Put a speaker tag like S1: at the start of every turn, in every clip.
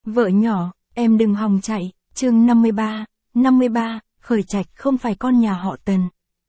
S1: Vợ nhỏ, em đừng hòng chạy, chương 53, Khởi Trạch không phải con nhà họ Tần.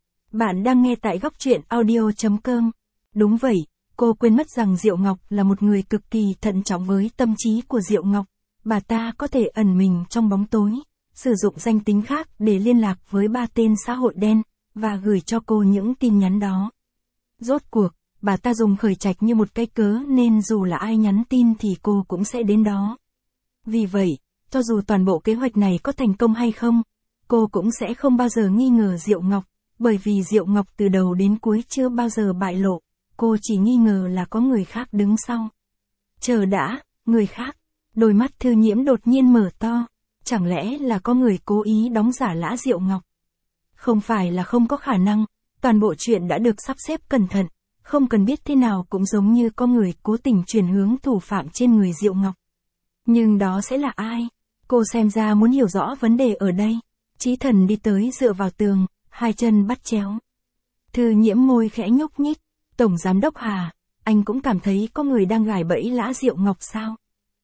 S1: Bạn đang nghe tại góc truyện audio.com. Đúng vậy, cô quên mất rằng Diệu Ngọc là một người cực kỳ thận trọng với tâm trí của Diệu Ngọc. Bà ta có thể ẩn mình trong bóng tối, sử dụng danh tính khác để liên lạc với 3 tên xã hội đen, và gửi cho cô những tin nhắn đó. Rốt cuộc, bà ta dùng Khởi Trạch như một cái cớ nên dù là ai nhắn tin thì cô cũng sẽ đến đó. Vì vậy, cho dù toàn bộ kế hoạch này có thành công hay không, cô cũng sẽ không bao giờ nghi ngờ Diệu Ngọc, bởi vì Diệu Ngọc từ đầu đến cuối chưa bao giờ bại lộ, cô chỉ nghi ngờ là có người khác đứng sau. Chờ đã, người khác. Đôi mắt Thư Nhiễm đột nhiên mở to, chẳng lẽ là có người cố ý đóng giả Lã Diệu Ngọc? Không phải là không có khả năng, toàn bộ chuyện đã được sắp xếp cẩn thận, không cần biết thế nào cũng giống như có người cố tình chuyển hướng thủ phạm trên người Diệu Ngọc. Nhưng đó sẽ là ai? Cô xem ra muốn hiểu rõ vấn đề ở đây. Chí Thần đi tới dựa vào tường, hai chân bắt chéo. Thư Nhiễm môi khẽ nhúc nhích. Tổng Giám đốc Hà, anh cũng cảm thấy có người đang gài bẫy Lã Diệu Ngọc sao?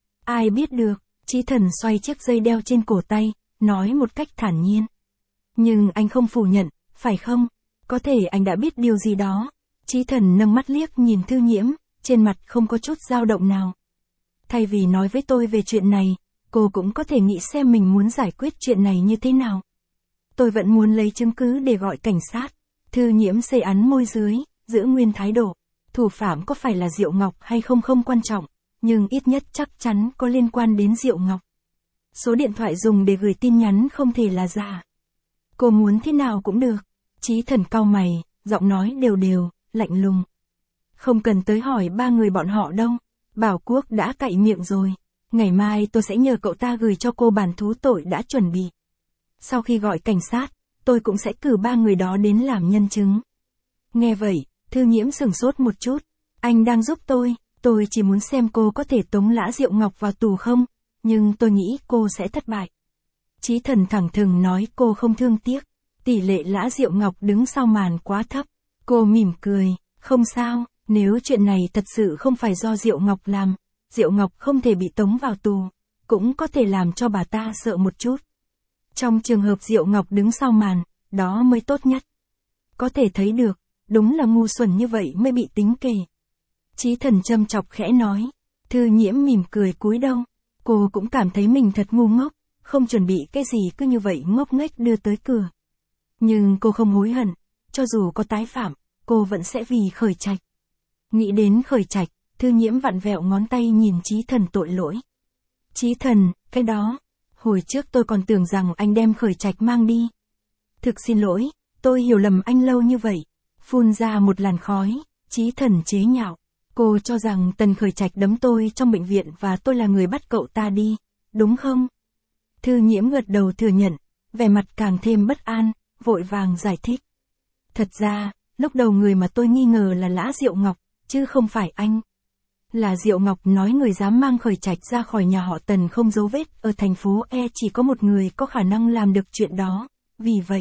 S1: Ai biết được, Chí Thần xoay chiếc dây đeo trên cổ tay, nói một cách thản nhiên. Nhưng anh không phủ nhận, phải không? Có thể anh đã biết điều gì đó. Chí Thần nâng mắt liếc nhìn Thư Nhiễm, trên mặt không có chút dao động nào. Thay vì nói với tôi về chuyện này, cô cũng có thể nghĩ xem mình muốn giải quyết chuyện này như thế nào. Tôi vẫn muốn lấy chứng cứ để gọi cảnh sát. Thư Nhiễm xây ắn môi dưới, giữ nguyên thái độ. Thủ phạm có phải là Diệu Ngọc hay không không quan trọng, nhưng ít nhất chắc chắn có liên quan đến Diệu Ngọc. Số điện thoại dùng để gửi tin nhắn không thể là giả. Cô muốn thế nào cũng được. Chí Thần cau mày, giọng nói đều đều, lạnh lùng. Không cần tới hỏi 3 người bọn họ đâu. Bảo Quốc đã cậy miệng rồi. Ngày mai tôi sẽ nhờ cậu ta gửi cho cô bản thú tội đã chuẩn bị. Sau khi gọi cảnh sát, tôi cũng sẽ cử 3 người đó đến làm nhân chứng. Nghe vậy, Thư Nhiễm sửng sốt một chút. Anh đang giúp tôi chỉ muốn xem cô có thể tống Lã Diệu Ngọc vào tù không, nhưng tôi nghĩ cô sẽ thất bại. Chí Thần thẳng thừng nói cô không thương tiếc. Tỷ lệ Lã Diệu Ngọc đứng sau màn quá thấp. Cô mỉm cười, không sao, nếu chuyện này thật sự không phải do Diệu Ngọc làm, Diệu Ngọc không thể bị tống vào tù, cũng có thể làm cho bà ta sợ một chút. Trong trường hợp Diệu Ngọc đứng sau màn, đó mới tốt nhất. Có thể thấy được, đúng là ngu xuẩn như vậy mới bị tính kể. Chí Thần châm chọc khẽ nói. Thư Nhiễm mỉm cười cúi đầu. Cô cũng cảm thấy mình thật ngu ngốc, không chuẩn bị cái gì cứ như vậy ngốc nghếch đưa tới cửa. Nhưng cô không hối hận, cho dù có tái phạm, cô vẫn sẽ vì Khởi Trạch. Nghĩ đến Khởi Trạch, Thư Nhiễm vặn vẹo ngón tay nhìn Chí Thần tội lỗi. Chí Thần, cái đó, hồi trước tôi còn tưởng rằng anh đem Khởi Trạch mang đi. Thực xin lỗi, tôi hiểu lầm anh lâu như vậy. Phun ra một làn khói, Chí Thần chế nhạo. Cô cho rằng Tần Khởi Trạch đấm tôi trong bệnh viện và tôi là người bắt cậu ta đi, đúng không? Thư Nhiễm gật đầu thừa nhận, vẻ mặt càng thêm bất an, vội vàng giải thích. Thật ra, lúc đầu người mà tôi nghi ngờ là Lã Diệu Ngọc, chứ không phải anh. Là Diệu Ngọc nói người dám mang Khởi Trạch ra khỏi nhà họ Tần không dấu vết ở thành phố E chỉ có một người có khả năng làm được chuyện đó, vì vậy.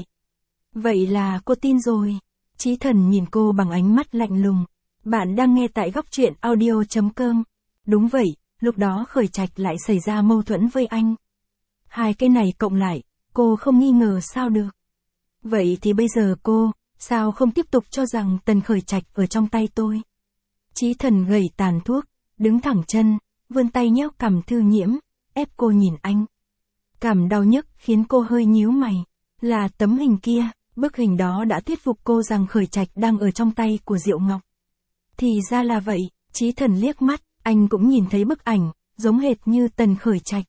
S1: Vậy là cô tin rồi. Chí Thần nhìn cô bằng ánh mắt lạnh lùng. Bạn đang nghe tại góc truyện audio.com. Đúng vậy, lúc đó Khởi Trạch lại xảy ra mâu thuẫn với anh. Hai cái này cộng lại, cô không nghi ngờ sao được. Vậy thì bây giờ cô, sao không tiếp tục cho rằng Tần Khởi Trạch ở trong tay tôi? Chí Thần gầy tàn thuốc, đứng thẳng chân, vươn tay nhéo cằm Thư Nhiễm, ép cô nhìn anh. Cằm đau nhức khiến cô hơi nhíu mày. Là tấm hình kia, bức hình đó đã thuyết phục cô rằng Khởi Trạch đang ở trong tay của Diệu Ngọc. Thì ra là vậy, Chí Thần liếc mắt, anh cũng nhìn thấy bức ảnh, giống hệt như Tần Khởi Trạch.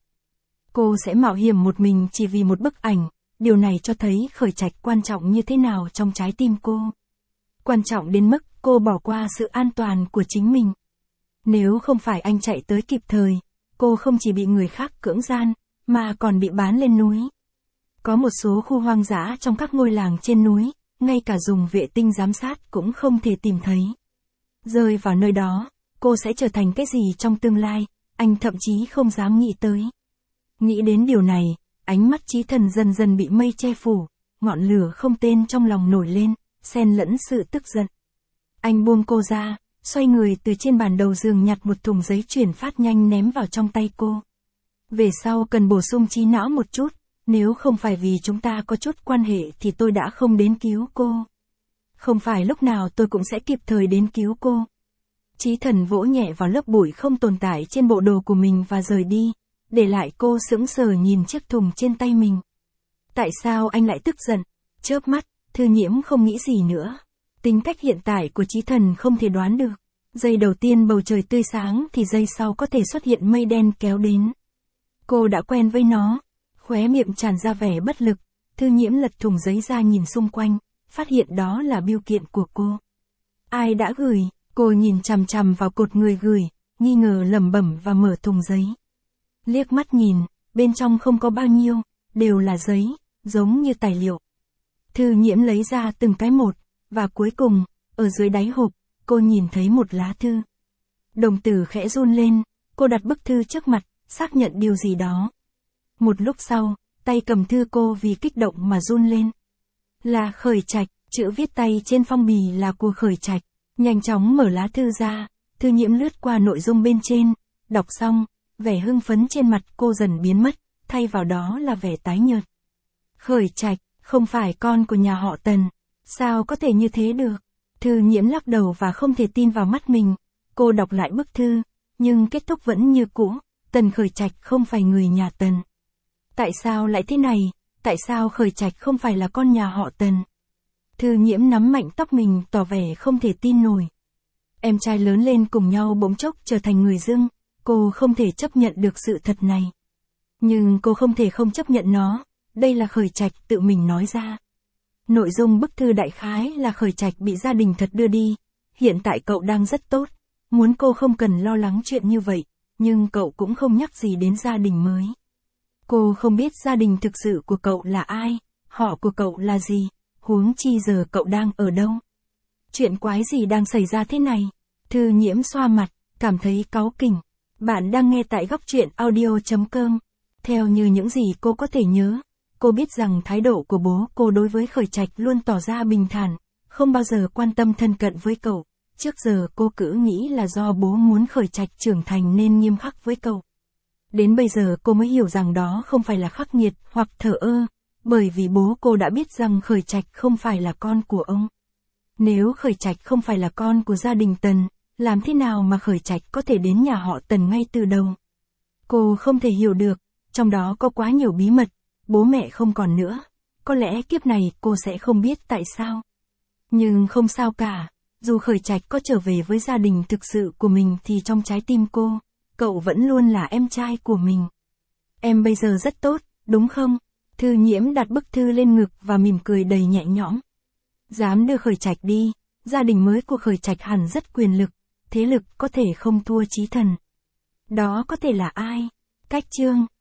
S1: Cô sẽ mạo hiểm một mình chỉ vì một bức ảnh, điều này cho thấy Khởi Trạch quan trọng như thế nào trong trái tim cô. Quan trọng đến mức cô bỏ qua sự an toàn của chính mình. Nếu không phải anh chạy tới kịp thời, cô không chỉ bị người khác cưỡng gian, mà còn bị bán lên núi. Có một số khu hoang dã trong các ngôi làng trên núi, ngay cả dùng vệ tinh giám sát cũng không thể tìm thấy. Rơi vào nơi đó, cô sẽ trở thành cái gì trong tương lai, anh thậm chí không dám nghĩ tới. Nghĩ đến điều này, ánh mắt Chí Thần dần dần bị mây che phủ, ngọn lửa không tên trong lòng nổi lên, xen lẫn sự tức giận. Anh buông cô ra, xoay người từ trên bàn đầu giường nhặt một thùng giấy chuyển phát nhanh ném vào trong tay cô. Về sau cần bổ sung trí não một chút, nếu không phải vì chúng ta có chút quan hệ thì tôi đã không đến cứu cô. Không phải lúc nào tôi cũng sẽ kịp thời đến cứu cô. Chí Thần vỗ nhẹ vào lớp bụi không tồn tại trên bộ đồ của mình và rời đi, để lại cô sững sờ nhìn chiếc thùng trên tay mình. Tại sao anh lại tức giận? Chớp mắt, Thư Nhiễm không nghĩ gì nữa. Tính cách hiện tại của Chí Thần không thể đoán được. Giây đầu tiên bầu trời tươi sáng thì giây sau có thể xuất hiện mây đen kéo đến. Cô đã quen với nó. Khóe miệng tràn ra vẻ bất lực. Thư Nhiễm lật thùng giấy ra nhìn xung quanh, phát hiện đó là bưu kiện của cô. Ai đã gửi? Cô nhìn chằm chằm vào cột người gửi, nghi ngờ lẩm bẩm và mở thùng giấy. Liếc mắt nhìn, bên trong không có bao nhiêu, đều là giấy, giống như tài liệu. Thư Nhiễm lấy ra từng cái một, và cuối cùng, ở dưới đáy hộp, cô nhìn thấy một lá thư. Đồng tử khẽ run lên, cô đặt bức thư trước mặt, xác nhận điều gì đó. Một lúc sau, tay cầm thư cô vì kích động mà run lên. Là Khởi Trạch, chữ viết tay trên phong bì là của Khởi Trạch. Nhanh chóng mở lá thư ra, Thư Nhiễm lướt qua nội dung bên trên, đọc xong, vẻ hưng phấn trên mặt cô dần biến mất, thay vào đó là vẻ tái nhợt. Khởi Trạch, không phải con của nhà họ Tần, sao có thể như thế được? Thư Nhiễm lắc đầu và không thể tin vào mắt mình, cô đọc lại bức thư, nhưng kết thúc vẫn như cũ, Tần Khởi Trạch không phải người nhà Tần. Tại sao lại thế này? Tại sao Khởi Trạch không phải là con nhà họ Tần? Thư Nhiễm nắm mạnh tóc mình tỏ vẻ không thể tin nổi. Em trai lớn lên cùng nhau bỗng chốc trở thành người dưng, cô không thể chấp nhận được sự thật này. Nhưng cô không thể không chấp nhận nó, đây là Khởi Trạch tự mình nói ra. Nội dung bức thư đại khái là Khởi Trạch bị gia đình thật đưa đi, hiện tại cậu đang rất tốt, muốn cô không cần lo lắng chuyện như vậy, nhưng cậu cũng không nhắc gì đến gia đình mới. Cô không biết gia đình thực sự của cậu là ai, họ của cậu là gì. Huống chi giờ cậu đang ở đâu? Chuyện quái gì đang xảy ra thế này? Thư Nhiễm xoa mặt, cảm thấy cáu kỉnh. Bạn đang nghe tại góc truyện audio.com. Theo như những gì cô có thể nhớ, cô biết rằng thái độ của bố cô đối với Khởi Trạch luôn tỏ ra bình thản, không bao giờ quan tâm thân cận với cậu. Trước giờ cô cứ nghĩ là do bố muốn Khởi Trạch trưởng thành nên nghiêm khắc với cậu. Đến bây giờ cô mới hiểu rằng đó không phải là khắc nghiệt hoặc thờ ơ. Bởi vì bố cô đã biết rằng Khởi Trạch không phải là con của ông. Nếu Khởi Trạch không phải là con của gia đình Tần, làm thế nào mà Khởi Trạch có thể đến nhà họ Tần ngay từ đầu? Cô không thể hiểu được, trong đó có quá nhiều bí mật, bố mẹ không còn nữa. Có lẽ kiếp này cô sẽ không biết tại sao. Nhưng không sao cả, dù Khởi Trạch có trở về với gia đình thực sự của mình thì trong trái tim cô, cậu vẫn luôn là em trai của mình. Em bây giờ rất tốt, đúng không? Thư Nhiễm đặt bức thư lên ngực và mỉm cười đầy nhẹ nhõm. Dám đưa Khởi Trạch đi, gia đình mới của Khởi Trạch hẳn rất quyền lực, thế lực có thể không thua Chí Thần. Đó có thể là ai? Cách chương